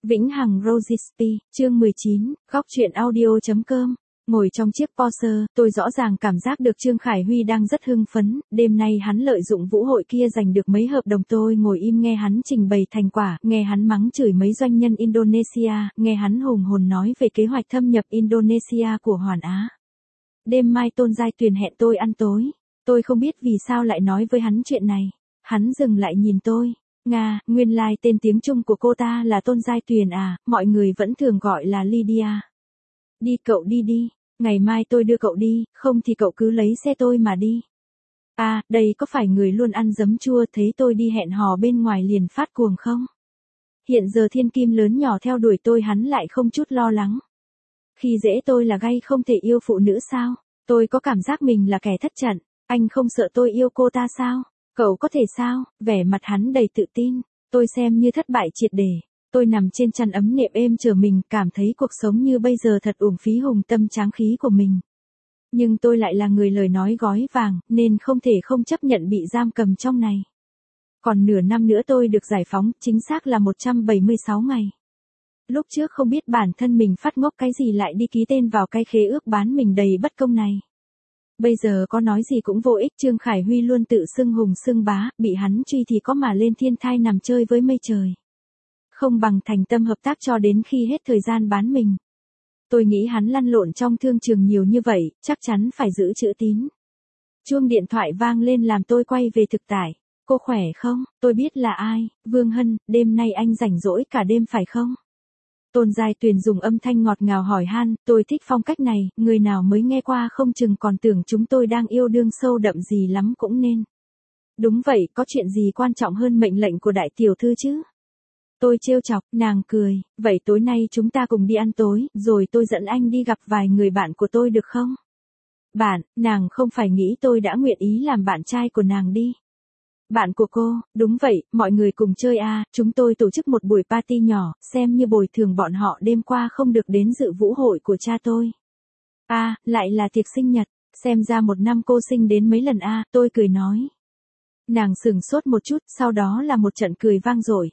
Vĩnh Hằng Rogispi, chương 19, góc truyện audio.com. Ngồi trong chiếc Porsche, tôi rõ ràng cảm giác được Trương Khải Huy đang rất hưng phấn, đêm nay hắn lợi dụng vũ hội kia giành được mấy hợp đồng, tôi ngồi im nghe hắn trình bày thành quả, nghe hắn mắng chửi mấy doanh nhân Indonesia, nghe hắn hùng hồn nói về kế hoạch thâm nhập Indonesia của Hoàn Á. Đêm mai Tôn Giai Tuyền hẹn tôi ăn tối, tôi không biết vì sao lại nói với hắn chuyện này. Hắn dừng lại nhìn tôi. Nga, nguyên lai tên tiếng Trung của cô ta là Tôn Giai Tuyền à, mọi người vẫn thường gọi là Lydia. Đi cậu đi đi, ngày mai tôi đưa cậu đi, không thì cậu cứ lấy xe tôi mà đi. À, đây có phải người luôn ăn giấm chua thấy tôi đi hẹn hò bên ngoài liền phát cuồng không? Hiện giờ thiên kim lớn nhỏ theo đuổi tôi hắn lại không chút lo lắng. Khi dễ tôi là gay không thể yêu phụ nữ sao? Tôi có cảm giác mình là kẻ thất trận, anh không sợ tôi yêu cô ta sao? Cậu có thể sao? Vẻ mặt hắn đầy tự tin. Tôi xem như thất bại triệt để. Tôi nằm trên chăn ấm nệm êm chờ mình, cảm thấy cuộc sống như bây giờ thật uổng phí hùng tâm tráng khí của mình. Nhưng tôi lại là người lời nói gói vàng, nên không thể không chấp nhận bị giam cầm trong này. Còn nửa năm nữa tôi được giải phóng, chính xác là 176 ngày. Lúc trước không biết bản thân mình phát ngốc cái gì lại đi ký tên vào cái khế ước bán mình đầy bất công này. Bây giờ có nói gì cũng vô ích, Trương Khải Huy luôn tự xưng hùng xưng bá, bị hắn truy thì có mà lên thiên thai nằm chơi với mây trời. Không bằng thành tâm hợp tác cho đến khi hết thời gian bán mình. Tôi nghĩ hắn lăn lộn trong thương trường nhiều như vậy, chắc chắn phải giữ chữ tín. Chuông điện thoại vang lên làm tôi quay về thực tại. Cô khỏe không? Tôi biết là ai, Vương Hân, đêm nay anh rảnh rỗi cả đêm phải không? Tôn Giai Tuyền dùng âm thanh ngọt ngào hỏi han, tôi thích phong cách này, người nào mới nghe qua không chừng còn tưởng chúng tôi đang yêu đương sâu đậm gì lắm cũng nên. Đúng vậy, có chuyện gì quan trọng hơn mệnh lệnh của đại tiểu thư chứ? Tôi trêu chọc, nàng cười, vậy tối nay chúng ta cùng đi ăn tối, rồi tôi dẫn anh đi gặp vài người bạn của tôi được không? Bạn, nàng không phải nghĩ tôi đã nguyện ý làm bạn trai của nàng đi. Bạn của cô, đúng vậy, mọi người cùng chơi à, chúng tôi tổ chức một buổi party nhỏ, xem như bồi thường bọn họ đêm qua không được đến dự vũ hội của cha tôi. À, lại là tiệc sinh nhật, xem ra một năm cô sinh đến mấy lần à, tôi cười nói. Nàng sửng sốt một chút, sau đó là một trận cười vang dội.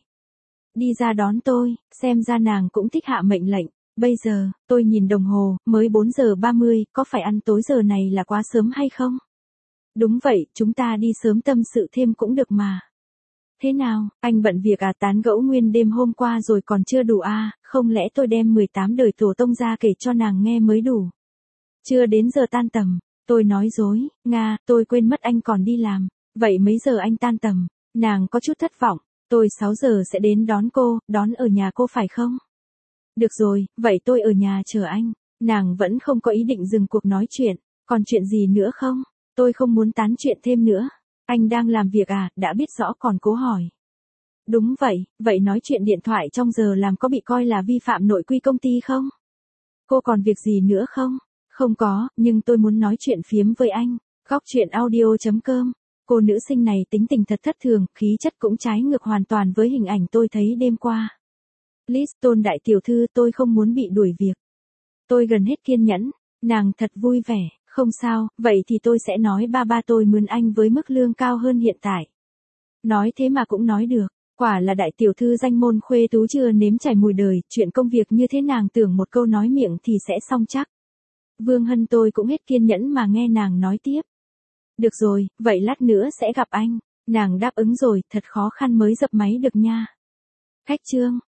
Đi ra đón tôi, xem ra nàng cũng thích hạ mệnh lệnh. Bây giờ, tôi nhìn đồng hồ, mới 4 giờ 30, có phải ăn tối giờ này là quá sớm hay không? Đúng vậy, chúng ta đi sớm tâm sự thêm cũng được mà. Thế nào, anh bận việc à, tán gẫu nguyên đêm hôm qua rồi còn chưa đủ à, không lẽ tôi đem 18 đời tổ tông ra kể cho nàng nghe mới đủ? Chưa đến giờ tan tầm, tôi nói dối, Nga, tôi quên mất anh còn đi làm, vậy mấy giờ anh tan tầm? Nàng có chút thất vọng, tôi 6 giờ sẽ đến đón cô, đón ở nhà cô phải không? Được rồi, vậy tôi ở nhà chờ anh. Nàng vẫn không có ý định dừng cuộc nói chuyện, còn chuyện gì nữa không? Tôi không muốn tán chuyện thêm nữa. Anh đang làm việc à, đã biết rõ còn cố hỏi. Đúng vậy, vậy nói chuyện điện thoại trong giờ làm có bị coi là vi phạm nội quy công ty không? Cô còn việc gì nữa không? Không có, nhưng tôi muốn nói chuyện phiếm với anh. Góc truyện audio.com. Cô nữ sinh này tính tình thật thất thường, khí chất cũng trái ngược hoàn toàn với hình ảnh tôi thấy đêm qua. Liz, Tôn đại tiểu thư, tôi không muốn bị đuổi việc. Tôi gần hết kiên nhẫn, nàng thật vui vẻ. Không sao, vậy thì tôi sẽ nói ba tôi mướn anh với mức lương cao hơn hiện tại. Nói thế mà cũng nói được, quả là đại tiểu thư danh môn khuê tú chưa nếm trải mùi đời, chuyện công việc như thế nàng tưởng một câu nói miệng thì sẽ xong chắc. Vương Hân tôi cũng hết kiên nhẫn mà nghe nàng nói tiếp. Được rồi, vậy lát nữa sẽ gặp anh. Nàng đáp ứng rồi, thật khó khăn mới dập máy được nha. Khách Trương,